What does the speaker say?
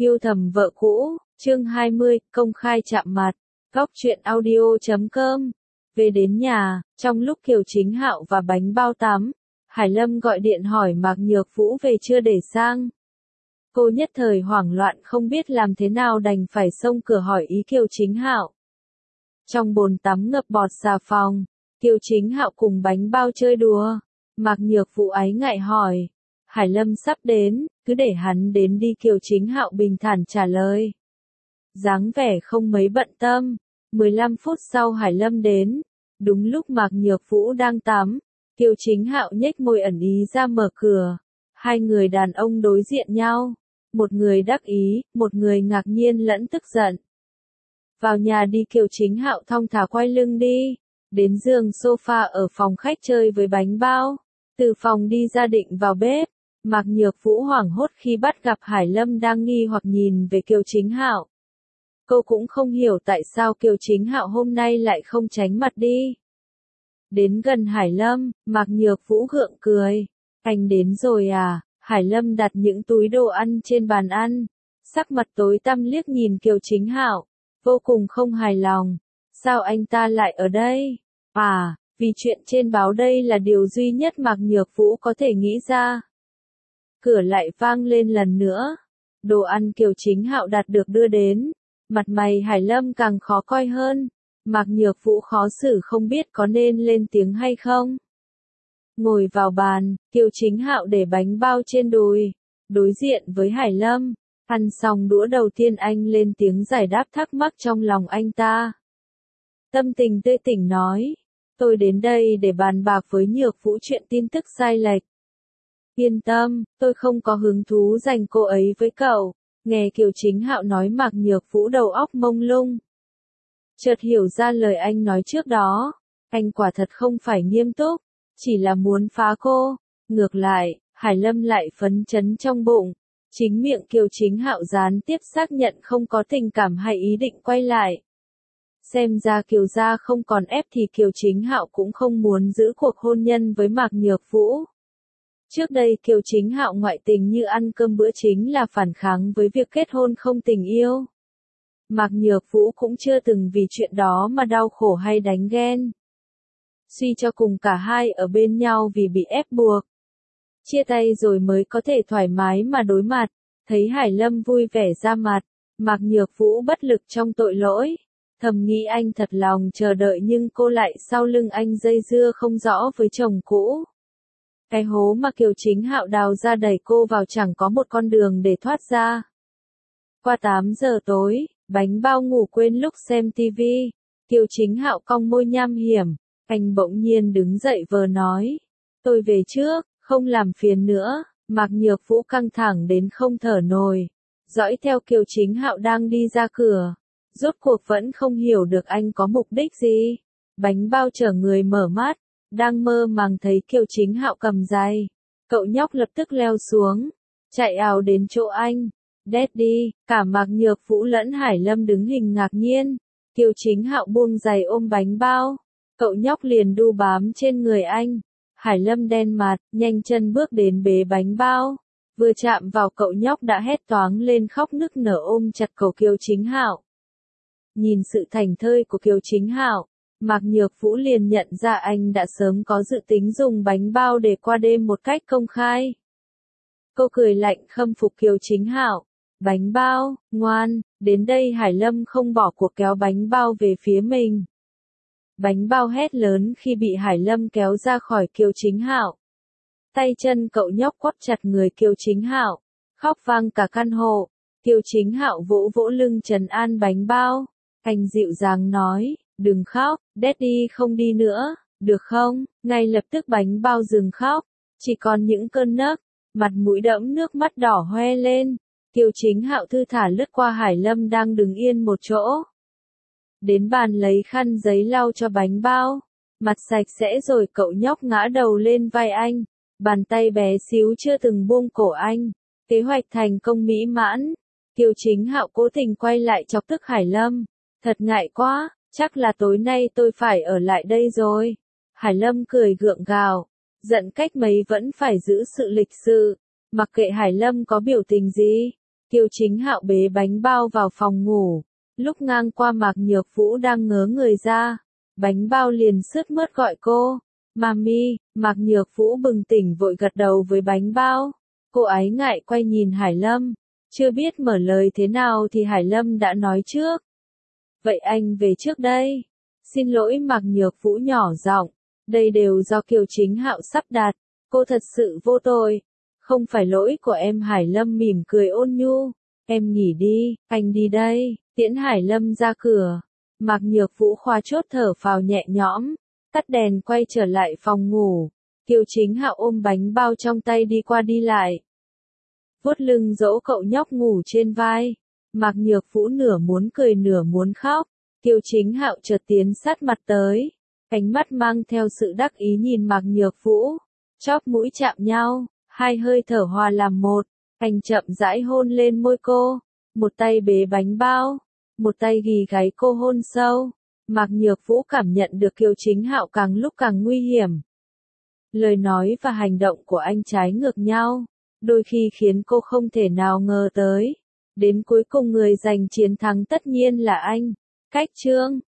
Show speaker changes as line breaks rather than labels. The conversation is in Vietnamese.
Yêu thầm vợ cũ, chương 20, công khai chạm mặt. Góc truyện audio.com. Về đến nhà, trong lúc Kiều Chính Hạo và Bánh Bao tắm, Hải Lâm gọi điện hỏi Mạc Nhược Vũ về chưa để sang. Cô nhất thời hoảng loạn không biết làm thế nào đành phải xông cửa hỏi ý Kiều Chính Hạo. Trong bồn tắm ngập bọt xà phòng, Kiều Chính Hạo cùng Bánh Bao chơi đùa. Mạc Nhược Vũ ái ngại hỏi, Hải Lâm sắp đến, cứ để hắn đến đi, Kiều Chính Hạo bình thản trả lời. Dáng vẻ không mấy bận tâm. 15 phút sau Hải Lâm đến, đúng lúc Mạc Nhược Vũ đang tắm, Kiều Chính Hạo nhếch môi ẩn ý ra mở cửa. Hai người đàn ông đối diện nhau, một người đắc ý, một người ngạc nhiên lẫn tức giận. Vào nhà đi, Kiều Chính Hạo thong thả quay lưng đi, đến giường sofa ở phòng khách chơi với Bánh Bao. Từ phòng đi ra định vào bếp, Mạc Nhược Vũ hoảng hốt khi bắt gặp Hải Lâm đang nghi hoặc nhìn về Kiều Chính Hạo. Cô cũng không hiểu tại sao Kiều Chính Hạo hôm nay lại không tránh mặt đi. Đến gần Hải Lâm, Mạc Nhược Vũ gượng cười. Anh đến rồi à? Hải Lâm đặt những túi đồ ăn trên bàn ăn, sắc mặt tối tăm liếc nhìn Kiều Chính Hạo, vô cùng không hài lòng. Sao anh ta lại ở đây? À, vì chuyện trên báo đây là điều duy nhất Mạc Nhược Vũ có thể nghĩ ra. Cửa lại vang lên lần nữa. Đồ ăn Kiều Chính Hạo đặt được đưa đến. Mặt mày Hải Lâm càng khó coi hơn. Mạc Nhược Vũ khó xử không biết có nên lên tiếng hay không. Ngồi vào bàn, Kiều Chính Hạo để Bánh Bao trên đùi, đối diện với Hải Lâm. Ăn xong đũa đầu tiên anh lên tiếng giải đáp thắc mắc trong lòng anh ta. Tâm tình tươi tỉnh nói, tôi đến đây để bàn bạc với Nhược Vũ chuyện tin tức sai lệch. Yên tâm, tôi không có hứng thú dành cô ấy với cậu. Nghe Kiều Chính Hạo nói Mạc Nhược Vũ đầu óc mông lung. Chợt hiểu ra lời anh nói trước đó, anh quả thật không phải nghiêm túc, chỉ là muốn phá cô. Ngược lại, Hải Lâm lại phấn chấn trong bụng. Chính miệng Kiều Chính Hạo gián tiếp xác nhận không có tình cảm hay ý định quay lại. Xem ra Kiều gia không còn ép thì Kiều Chính Hạo cũng không muốn giữ cuộc hôn nhân với Mạc Nhược Vũ. Trước đây Kiều Chính Hạo ngoại tình như ăn cơm bữa chính là phản kháng với việc kết hôn không tình yêu. Mạc Nhược Vũ cũng chưa từng vì chuyện đó mà đau khổ hay đánh ghen. Suy cho cùng cả hai ở bên nhau vì bị ép buộc. Chia tay rồi mới có thể thoải mái mà đối mặt. Thấy Hải Lâm vui vẻ ra mặt, Mạc Nhược Vũ bất lực trong tội lỗi. Thầm nghĩ anh thật lòng chờ đợi nhưng cô lại sau lưng anh dây dưa không rõ với chồng cũ. Cái hố mà Kiều Chính Hạo đào ra đẩy cô vào chẳng có một con đường để thoát ra. Qua 8 giờ tối, Bánh Bao ngủ quên lúc xem tivi. Kiều Chính Hạo cong môi nham hiểm. Anh bỗng nhiên đứng dậy vờ nói. Tôi về trước, không làm phiền nữa. Mạc Nhược Vũ căng thẳng đến không thở nổi. Dõi theo Kiều Chính Hạo đang đi ra cửa. Rốt cuộc vẫn không hiểu được anh có mục đích gì. Bánh Bao chở người mở mắt. Đang mơ màng thấy Kiều Chính Hạo cầm giày. Cậu nhóc lập tức leo xuống. Chạy ào đến chỗ anh. Daddy, cả Mạc Nhược Vũ lẫn Hải Lâm đứng hình ngạc nhiên. Kiều Chính Hạo buông giày ôm Bánh Bao. Cậu nhóc liền đu bám trên người anh. Hải Lâm đen mặt, nhanh chân bước đến bế Bánh Bao. Vừa chạm vào cậu nhóc đã hét toáng lên khóc nức nở ôm chặt cổ Kiều Chính Hạo. Nhìn sự thảnh thơi của Kiều Chính Hạo, Mạc Nhược Vũ liền nhận ra anh đã sớm có dự tính dùng Bánh Bao để qua đêm một cách công khai. Cô cười lạnh khâm phục Kiều Chính Hạo. Bánh Bao, ngoan, đến đây. Hải Lâm không bỏ cuộc kéo Bánh Bao về phía mình. Bánh Bao hét lớn khi bị Hải Lâm kéo ra khỏi Kiều Chính Hạo. Tay chân cậu nhóc quắp chặt người Kiều Chính Hạo, khóc vang cả căn hộ. Kiều Chính Hạo vỗ vỗ lưng trấn an Bánh Bao. Anh dịu dàng nói, đừng khóc, Daddy không đi nữa, được không? Ngay lập tức Bánh Bao dừng khóc, chỉ còn những cơn nấc, mặt mũi đẫm nước mắt đỏ hoe lên. Kiều Chính Hạo thư thả lướt qua Hải Lâm đang đứng yên một chỗ. Đến bàn lấy khăn giấy lau cho Bánh Bao. Mặt sạch sẽ rồi cậu nhóc ngã đầu lên vai anh. Bàn tay bé xíu chưa từng buông cổ anh. Kế hoạch thành công mỹ mãn. Kiều Chính Hạo cố tình quay lại chọc tức Hải Lâm. Thật ngại quá, chắc là tối nay tôi phải ở lại đây rồi. Hải Lâm cười gượng gạo. Giận cách mấy vẫn phải giữ sự lịch sự. Mặc kệ Hải Lâm có biểu tình gì, Kiều Chính Hạo bế bánh bao vào phòng ngủ, lúc ngang qua Mạc Nhược Vũ đang ngớ người ra, bánh bao liền sướt mướt gọi cô, Mami. Mạc Nhược Vũ bừng tỉnh vội gật đầu với bánh bao, cô ái ngại quay nhìn Hải Lâm, chưa biết mở lời thế nào thì Hải Lâm đã nói trước. Vậy anh về trước đây. Xin lỗi. Mạc Nhược Vũ nhỏ giọng, đây đều do Kiều Chính Hạo sắp đặt, cô thật sự vô tội. Không phải lỗi của em. Hải Lâm mỉm cười ôn nhu, em nghỉ đi, anh đi đây, tiễn Hải Lâm ra cửa. Mạc Nhược Vũ khoa chốt thở phào nhẹ nhõm, tắt đèn quay trở lại phòng ngủ. Kiều Chính Hạo ôm bánh bao trong tay đi qua đi lại, vuốt lưng dỗ cậu nhóc ngủ trên vai. Mạc Nhược Vũ nửa muốn cười nửa muốn khóc. Kiều Chính Hạo chợt tiến sát mặt tới, ánh mắt mang theo sự đắc ý nhìn Mạc Nhược Vũ, chóp mũi chạm nhau, hai hơi thở hòa làm một. Anh chậm rãi hôn lên môi cô, một tay bế bánh bao, một tay ghì gáy cô hôn sâu. Mạc Nhược Vũ cảm nhận được Kiều Chính Hạo càng lúc càng nguy hiểm. Lời nói và hành động của anh trái ngược nhau, đôi khi khiến cô không thể nào ngờ tới. Đến cuối cùng người giành chiến thắng tất nhiên là anh. Cách chương